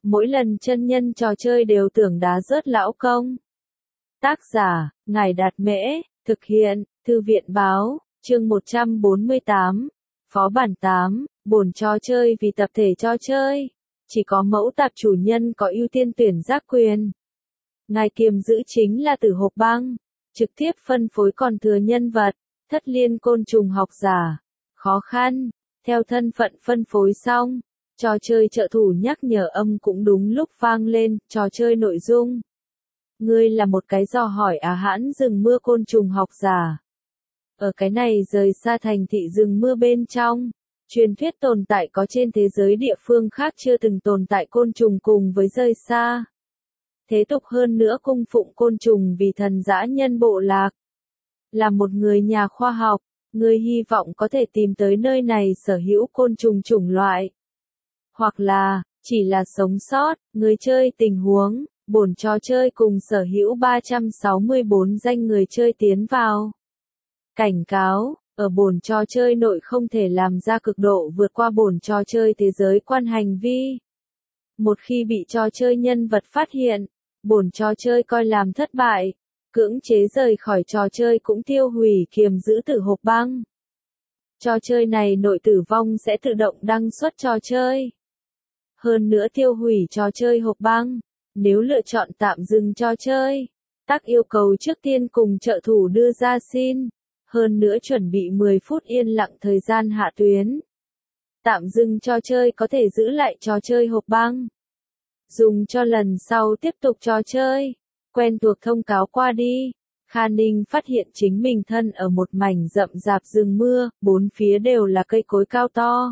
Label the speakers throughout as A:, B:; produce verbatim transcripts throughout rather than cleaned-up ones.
A: mỗi lần chân nhân trò chơi đều tưởng đá rớt lão công. Tác giả, Ngài Đạt Mễ, thực hiện, Thư viện Báo, chương một trăm bốn mươi tám, Phó bản tám, bổn trò chơi vì tập thể trò chơi. Chỉ có mẫu tạp chủ nhân có ưu tiên tuyển giác quyền. Ngài kiềm giữ chính là Tử Hộp Băng, trực tiếp phân phối còn thừa nhân vật, Thất Liên Côn Trùng học giả. Khó khăn, theo thân phận phân phối xong, trò chơi trợ thủ nhắc nhở âm cũng đúng lúc vang lên, trò chơi nội dung. Ngươi là một cái dò hỏi á hãn rừng mưa côn trùng học giả. Ở cái này rời xa thành thị rừng mưa bên trong, truyền thuyết tồn tại có trên thế giới địa phương khác chưa từng tồn tại côn trùng cùng với rời xa. Thế tục hơn nữa cung phụng côn trùng vì thần dã nhân bộ lạc. Là một người nhà khoa học, ngươi hy vọng có thể tìm tới nơi này sở hữu côn trùng chủng loại. Hoặc là, chỉ là sống sót, người chơi tình huống, bổn trò chơi cùng sở hữu ba trăm sáu mươi bốn danh người chơi tiến vào. Cảnh cáo, ở bổn trò chơi nội không thể làm ra cực độ vượt qua bổn trò chơi thế giới quan hành vi. Một khi bị trò chơi nhân vật phát hiện, bổn trò chơi coi làm thất bại, cưỡng chế rời khỏi trò chơi cũng tiêu hủy kiềm giữ Tử Hộp Băng. Trò chơi này nội tử vong sẽ tự động đăng xuất trò chơi. Hơn nữa tiêu hủy trò chơi hộp băng, nếu lựa chọn tạm dừng trò chơi, tác yêu cầu trước tiên cùng trợ thủ đưa ra xin, hơn nữa chuẩn bị mười phút yên lặng thời gian hạ tuyến. Tạm dừng trò chơi có thể giữ lại trò chơi hộp băng, dùng cho lần sau tiếp tục trò chơi. Quen thuộc thông cáo qua đi, Kha Ninh phát hiện chính mình thân ở một mảnh rậm rạp rừng mưa, bốn phía đều là cây cối cao to.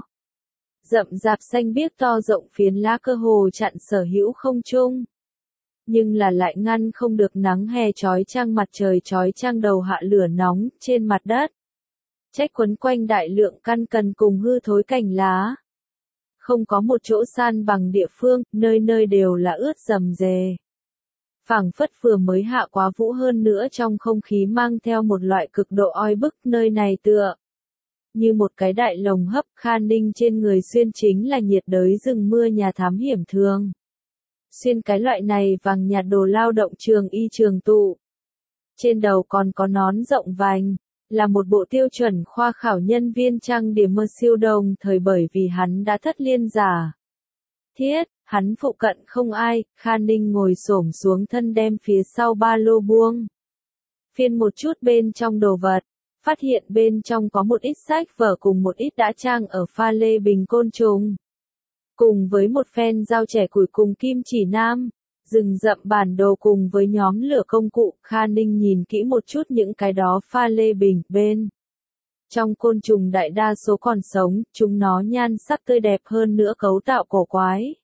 A: Rậm rạp xanh biếc to rộng phiến lá cơ hồ chặn sở hữu không trung. Nhưng là lại ngăn không được nắng hè chói chang mặt trời chói chang đầu hạ lửa nóng trên mặt đất. Trách quấn quanh đại lượng căn cần cùng hư thối cành lá. Không có một chỗ san bằng địa phương, nơi nơi đều là ướt rầm rề. Phảng phất vừa mới hạ quá vũ hơn nữa trong không khí mang theo một loại cực độ oi bức, nơi này tựa như một cái đại lồng hấp. Kha Ninh trên người xuyên chính là nhiệt đới rừng mưa nhà thám hiểm thường. Xuyên cái loại này vàng nhạt đồ lao động trường y trường tụ. Trên đầu còn có nón rộng vành, là một bộ tiêu chuẩn khoa khảo nhân viên trang điểm mơ siêu đồng thời bởi vì hắn đã thất liên giả. Thiết, hắn phụ cận không ai, Kha Ninh ngồi xổm xuống thân đem phía sau ba lô buông. Phiên một chút bên trong đồ vật. Phát hiện bên trong có một ít sách vở cùng một ít đã trang ở pha lê bình côn trùng. Cùng với một phen dao chẻ củi cùng kim chỉ nam, rừng rậm bản đồ cùng với nhóm lửa công cụ. Kha Ninh nhìn kỹ một chút những cái đó pha lê bình bên. Trong côn trùng đại đa số còn sống, chúng nó nhan sắc tươi đẹp hơn nữa cấu tạo cổ quái.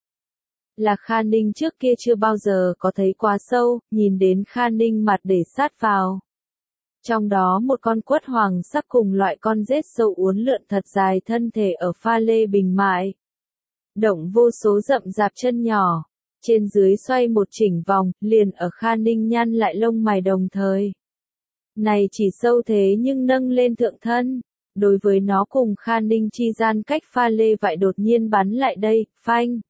A: Là Kha Ninh trước kia chưa bao giờ có thấy quá sâu, nhìn đến Kha Ninh mặt để sát vào. Trong đó một con quất hoàng sắc cùng loại con rết sâu uốn lượn thật dài thân thể ở pha lê bình mại. Động vô số rậm rạp chân nhỏ, trên dưới xoay một chỉnh vòng, liền ở Kha Ninh nhăn lại lông mày đồng thời. Này chỉ sâu thế nhưng nâng lên thượng thân, đối với nó cùng Kha Ninh chi gian cách pha lê vại đột nhiên bắn lại đây, phanh.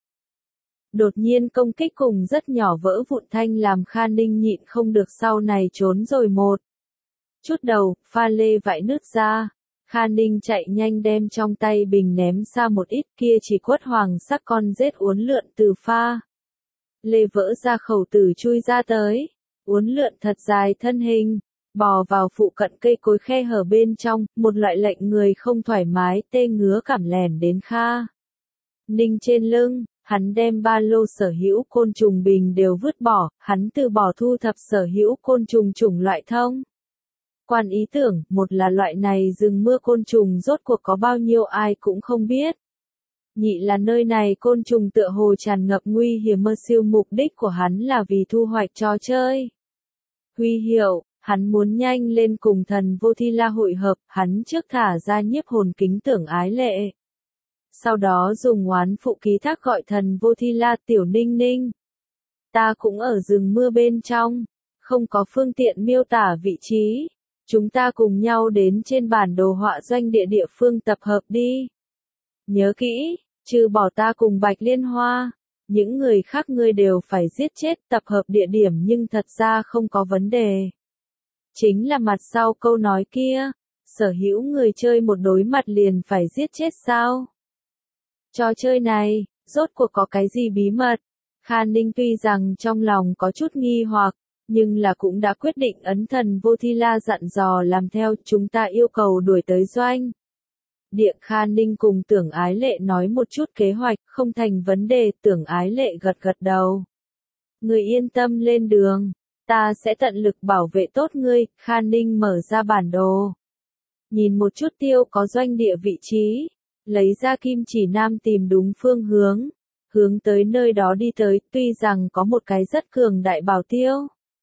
A: Đột nhiên công kích cùng rất nhỏ vỡ vụn thanh làm Kha Ninh nhịn không được sau này trốn rồi một. Chút đầu, pha lê vải nứt ra. Kha Ninh chạy nhanh đem trong tay bình ném xa một ít, kia chỉ quất hoàng sắc con rết uốn lượn từ pha lê vỡ ra khẩu tử chui ra tới. Uốn lượn thật dài thân hình, bò vào phụ cận cây cối khe hở bên trong, một loại lệnh người không thoải mái tê ngứa cảm lèn đến Kha Ninh trên lưng. Hắn đem ba lô sở hữu côn trùng bình đều vứt bỏ, hắn từ bỏ thu thập sở hữu côn trùng chủng loại thông. Quan ý tưởng, một là loại này rừng mưa côn trùng rốt cuộc có bao nhiêu ai cũng không biết. Nhị là nơi này côn trùng tựa hồ tràn ngập nguy hiểm, mơ siêu mục đích của hắn là vì thu hoạch trò chơi. Huy hiệu, hắn muốn nhanh lên cùng thần vô thi la hội hợp, hắn trước thả ra nhiếp hồn kính tưởng ái lệ. Sau đó dùng oán phụ ký thác gọi thần vô thi la tiểu ninh ninh. Ta cũng ở rừng mưa bên trong, không có phương tiện miêu tả vị trí. Chúng ta cùng nhau đến trên bản đồ họa doanh địa địa phương tập hợp đi. Nhớ kỹ, trừ bỏ ta cùng Bạch Liên Hoa, những người khác ngươi đều phải giết chết, tập hợp địa điểm nhưng thật ra không có vấn đề. Chính là mặt sau câu nói kia, sở hữu người chơi một đối mặt liền phải giết chết sao? Trò chơi này, rốt cuộc có cái gì bí mật? Khan Ninh tuy rằng trong lòng có chút nghi hoặc, nhưng là cũng đã quyết định ấn thần vô thi la dặn dò làm theo, chúng ta yêu cầu đuổi tới doanh. Địa. Khan Ninh cùng Tưởng Ái Lệ nói một chút kế hoạch, không thành vấn đề. Tưởng Ái Lệ gật gật đầu. Người yên tâm lên đường, ta sẽ tận lực bảo vệ tốt ngươi. Khan Ninh mở ra bản đồ, nhìn một chút tiêu có doanh địa vị trí, lấy ra kim chỉ nam tìm đúng phương hướng, hướng tới nơi đó đi tới. Tuy rằng có một cái rất cường đại bảo tiêu,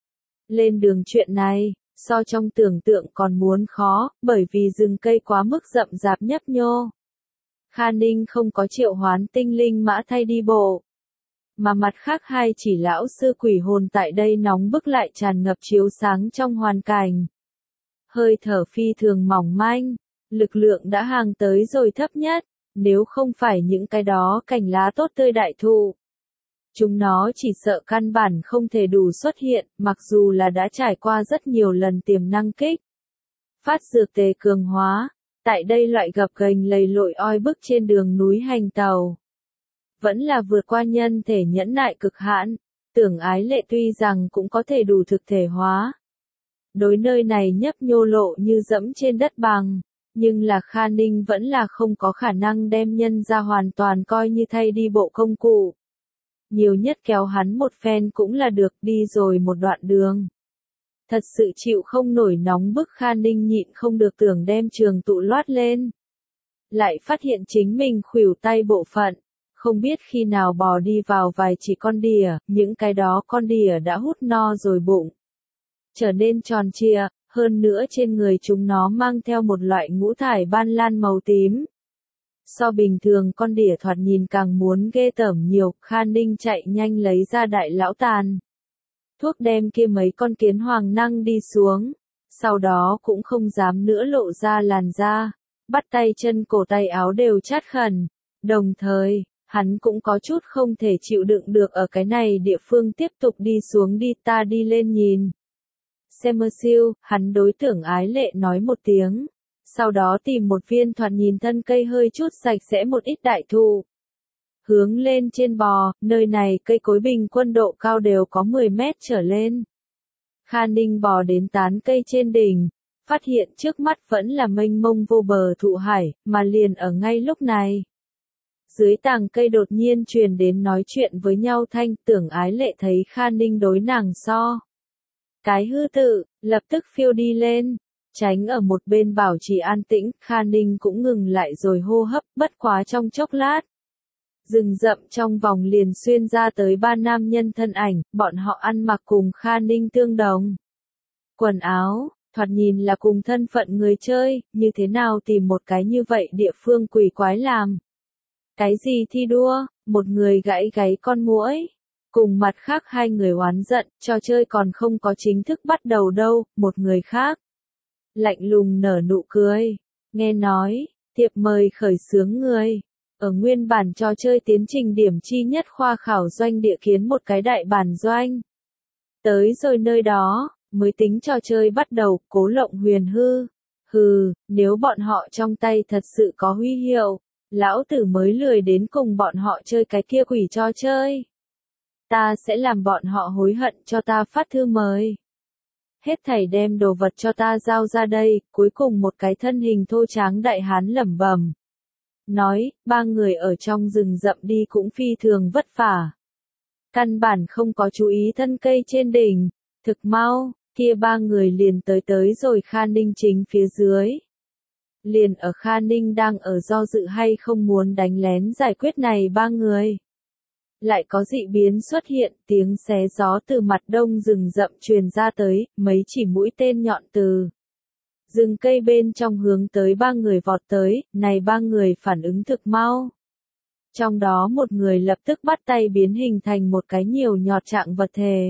A: lên đường chuyện này so trong tưởng tượng còn muốn khó, bởi vì rừng cây quá mức rậm rạp nhấp nhô. Khan Ninh không có triệu hoán tinh linh mã thay đi bộ, mà mặt khác hai chỉ lão sư quỷ hồn tại đây nóng bức lại tràn ngập chiếu sáng trong hoàn cảnh. Hơi thở phi thường mỏng manh, lực lượng đã hàng tới rồi thấp nhất, nếu không phải những cái đó cành lá tốt tươi đại thụ, chúng nó chỉ sợ căn bản không thể đủ xuất hiện, mặc dù là đã trải qua rất nhiều lần tiềm năng kích phát dược tề cường hóa, tại đây loại gập ghềnh lầy lội oi bức trên đường núi hành tàu, vẫn là vượt qua nhân thể nhẫn nại cực hạn. Tưởng Ái Lệ tuy rằng cũng có thể đủ thực thể hóa, đối nơi này nhấp nhô lộ như dẫm trên đất bằng, nhưng là Khan Ninh vẫn là không có khả năng đem nhân ra hoàn toàn coi như thay đi bộ công cụ. Nhiều nhất kéo hắn một phen cũng là được, đi rồi một đoạn đường. Thật sự chịu không nổi nóng bức. Khan Ninh nhịn không được tưởng đem trường tụ loát lên. Lại phát hiện chính mình khuỷu tay bộ phận, không biết khi nào bò đi vào vài chỉ con đỉa, những cái đó con đỉa đã hút no rồi bụng trở nên tròn trịa, hơn nữa trên người chúng nó mang theo một loại ngũ thải ban lan màu tím. So bình thường con đỉa thoạt nhìn càng muốn ghê tởm nhiều. Khan Ninh chạy nhanh lấy ra đại lão tàn thuốc đem kia mấy con kiến hoàng năng đi xuống, sau đó cũng không dám nữa lộ ra làn da, bắt tay chân cổ tay áo đều chát khẩn, đồng thời, hắn cũng có chút không thể chịu đựng được ở cái này địa phương tiếp tục đi xuống đi, ta đi lên nhìn. Xem siêu, hắn đối Tưởng Ái Lệ nói một tiếng, sau đó tìm một viên thoạt nhìn thân cây hơi chút sạch sẽ một ít đại thụ. Hướng lên trên bò, nơi này cây cối bình quân độ cao đều có mười mét trở lên. Khan Ninh bò đến tán cây trên đỉnh, phát hiện trước mắt vẫn là mênh mông vô bờ thụ hải, mà liền ở ngay lúc này. Dưới tàng cây đột nhiên truyền đến nói chuyện với nhau thanh. Tưởng Ái Lệ thấy Khan Ninh đối nàng so cái hư tự, lập tức phiêu đi lên, tránh ở một bên bảo trì an tĩnh. Khan Ninh cũng ngừng lại rồi hô hấp, bất quá trong chốc lát. Rừng rậm trong vòng liền xuyên ra tới ba nam nhân thân ảnh, bọn họ ăn mặc cùng Khan Ninh tương đồng. Quần áo, thoạt nhìn là cùng thân phận người chơi, như thế nào tìm một cái như vậy địa phương quỷ quái làm. Cái gì thi đua, một người gãy gáy con muỗi, cùng mặt khác hai người oán giận, trò chơi còn không có chính thức bắt đầu đâu. Một người khác lạnh lùng nở nụ cười, nghe nói, thiệp mời khởi xướng người. Ở nguyên bản trò chơi tiến trình điểm chi nhất khoa khảo doanh địa kiến một cái đại bản doanh. Tới rồi nơi đó, mới tính trò chơi bắt đầu. Cố Lộng Huyền hư. Hừ, nếu bọn họ trong tay thật sự có huy hiệu, lão tử mới lười đến cùng bọn họ chơi cái kia quỷ trò chơi. Ta sẽ làm bọn họ hối hận cho ta phát thư mời. Hết thảy đem đồ vật cho ta giao ra đây. Cuối cùng một cái thân hình thô tráng đại hán lẩm bẩm nói, ba người ở trong rừng rậm đi cũng phi thường vất vả. Căn bản không có chú ý thân cây trên đỉnh, thực mau, kia ba người liền tới tới rồi Khan Ninh chính phía dưới. Liền ở Khan Ninh đang ở do dự hay không muốn đánh lén giải quyết này ba người. Lại có dị biến xuất hiện, tiếng xé gió từ mặt đông rừng rậm truyền ra tới, mấy chỉ mũi tên nhọn từ rừng cây bên trong hướng tới ba người vọt tới. Này ba người phản ứng thực mau. Trong đó một người lập tức bắt tay biến hình thành một cái nhiều nhọt trạng vật thể.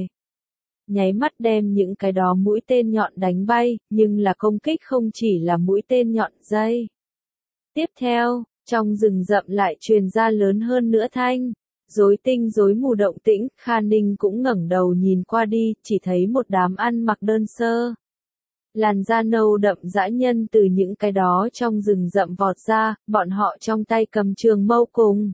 A: Nháy mắt đem những cái đó mũi tên nhọn đánh bay, nhưng là công kích không chỉ là mũi tên nhọn dây. Tiếp theo, trong rừng rậm lại truyền ra lớn hơn nữa thanh. Rối tinh rối mù động tĩnh, Kha Ninh cũng ngẩng đầu nhìn qua đi, chỉ thấy một đám ăn mặc đơn sơ. Làn da nâu đậm dã nhân từ những cái đó trong rừng rậm vọt ra, bọn họ trong tay cầm trường mâu cùng.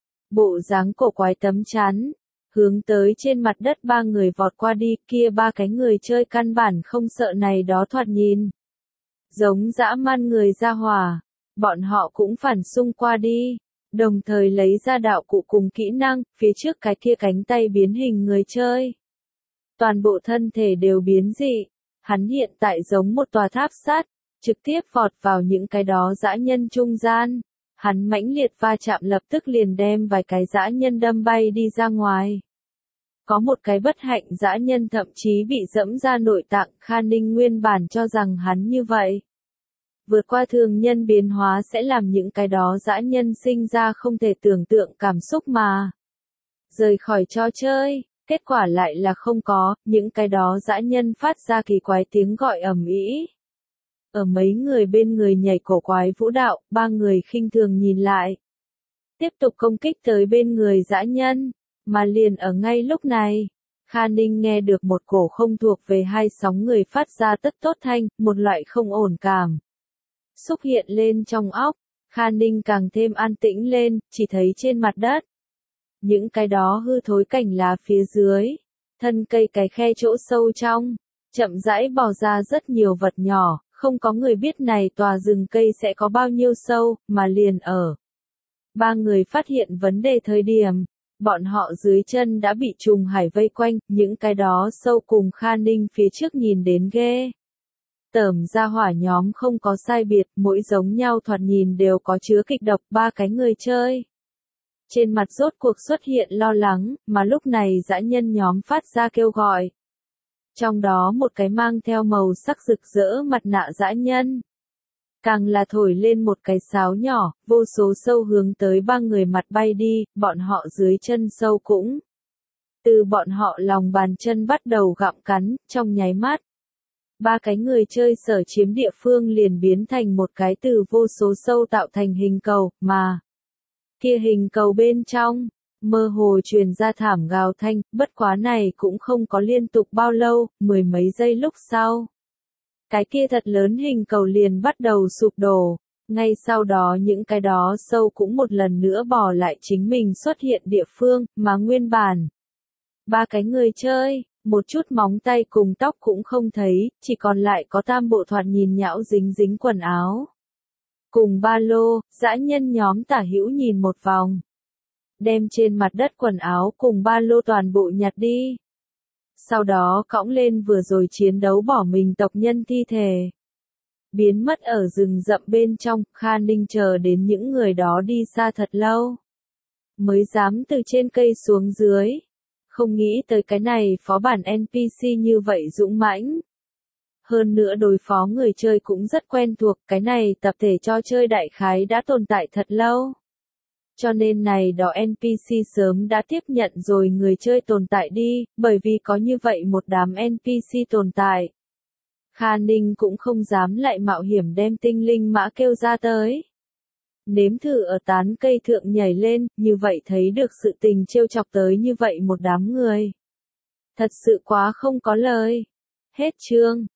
A: Bộ dáng cổ quái tấm chắn, hướng tới trên mặt đất ba người vọt qua đi, kia ba cái người chơi căn bản không sợ này đó thoạt nhìn. Giống dã man người ra hỏa, bọn họ cũng phản xung qua đi, đồng thời lấy ra đạo cụ cùng kỹ năng, phía trước cái kia cánh tay biến hình người chơi. Toàn bộ thân thể đều biến dị, hắn hiện tại giống một tòa tháp sắt, trực tiếp vọt vào những cái đó dã nhân trung gian. Hắn mãnh liệt va chạm lập tức liền đem vài cái dã nhân đâm bay đi ra ngoài. Có một cái bất hạnh dã nhân thậm chí bị dẫm ra nội tạng, Kha Ninh nguyên bản cho rằng hắn như vậy. Vượt qua thường nhân biến hóa sẽ làm những cái đó dã nhân sinh ra không thể tưởng tượng cảm xúc mà. Rời khỏi trò chơi, kết quả lại là không có, những cái đó dã nhân phát ra kỳ quái tiếng gọi ầm ĩ. Ở mấy người bên người nhảy cổ quái vũ đạo, ba người khinh thường nhìn lại. Tiếp tục công kích tới bên người dã nhân, mà liền ở ngay lúc này. Kha Ninh nghe được một cổ không thuộc về hai sóng người phát ra tất tốt thanh, một loại không ổn cảm. Xúc hiện lên trong óc, Kha Ninh càng thêm an tĩnh lên, chỉ thấy trên mặt đất. Những cái đó hư thối cành lá phía dưới, thân cây cái khe chỗ sâu trong, chậm rãi bò ra rất nhiều vật nhỏ. Không có người biết này tòa rừng cây sẽ có bao nhiêu sâu, mà liền ở. Ba người phát hiện vấn đề thời điểm, bọn họ dưới chân đã bị trùng hải vây quanh, những cái đó sâu cùng Kha Ninh phía trước nhìn đến ghê. Tởm ra hỏa nhóm không có sai biệt, mỗi giống nhau thoạt nhìn đều có chứa kịch độc, ba cái người chơi. Trên mặt rốt cuộc xuất hiện lo lắng, mà lúc này dã nhân nhóm phát ra kêu gọi. Trong đó một cái mang theo màu sắc rực rỡ mặt nạ dã nhân. Càng là thổi lên một cái sáo nhỏ, vô số sâu hướng tới ba người mặt bay đi, bọn họ dưới chân sâu cũng. Từ bọn họ lòng bàn chân bắt đầu gặm cắn, trong nháy mắt. Ba cái người chơi sở chiếm địa phương liền biến thành một cái từ vô số sâu tạo thành hình cầu, mà. Kia hình cầu bên trong. Mơ hồ truyền ra thảm gào thanh, bất quá này cũng không có liên tục bao lâu, mười mấy giây lúc sau. Cái kia thật lớn hình cầu liền bắt đầu sụp đổ, ngay sau đó những cái đó sâu cũng một lần nữa bỏ lại chính mình xuất hiện địa phương, mà nguyên bản. Ba cái người chơi, một chút móng tay cùng tóc cũng không thấy, chỉ còn lại có tam bộ thoạt nhìn nhão dính dính quần áo. Cùng ba lô, dã nhân nhóm tả hữu nhìn một vòng. Đem trên mặt đất quần áo cùng ba lô toàn bộ nhặt đi. Sau đó cõng lên vừa rồi chiến đấu bỏ mình tộc nhân thi thể. Biến mất ở rừng rậm bên trong, Kha Ninh chờ đến những người đó đi xa thật lâu. Mới dám từ trên cây xuống dưới. Không nghĩ tới cái này phó bản en pê xê như vậy dũng mãnh. Hơn nữa đối phó người chơi cũng rất quen thuộc, cái này tập thể trò chơi đại khái đã tồn tại thật lâu. Cho nên này đó en pê xê sớm đã tiếp nhận rồi người chơi tồn tại đi, bởi vì có như vậy một đám en pê xê tồn tại. Kha Ninh cũng không dám lại mạo hiểm đem tinh linh mã kêu ra tới. Nếm thử ở tán cây thượng nhảy lên, như vậy thấy được sự tình trêu chọc tới như vậy một đám người. Thật sự quá không có lời. Hết chương.